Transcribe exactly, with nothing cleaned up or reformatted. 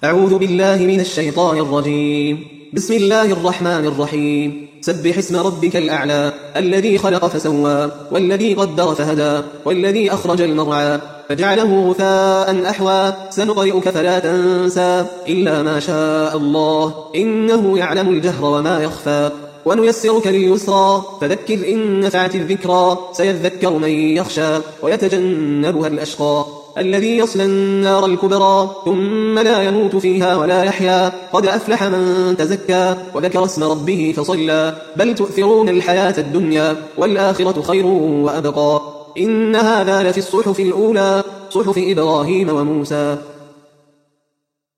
أعوذ بالله من الشيطان الرجيم. بسم الله الرحمن الرحيم. سبح اسم ربك الأعلى الذي خلق فسوى والذي قدر فهدى والذي أخرج المرعى فجعله غثاء أحوى سنقرئك فلا تنسى إلا ما شاء الله إنه يعلم الجهر وما يخفى ونيسرك لليسرى فذكر إن نفعت الذكرى سيذكر من يخشى ويتجنبها الأشقى الذي يصلى النار الكبرى ثم لا يموت فيها ولا يحيا قد أفلح من تزكى وذكر اسم ربه فصلى بل تؤثرون الحياة الدنيا والآخرة خير وأبقى إن هذا لفي الصحف الأولى صحف إبراهيم وموسى.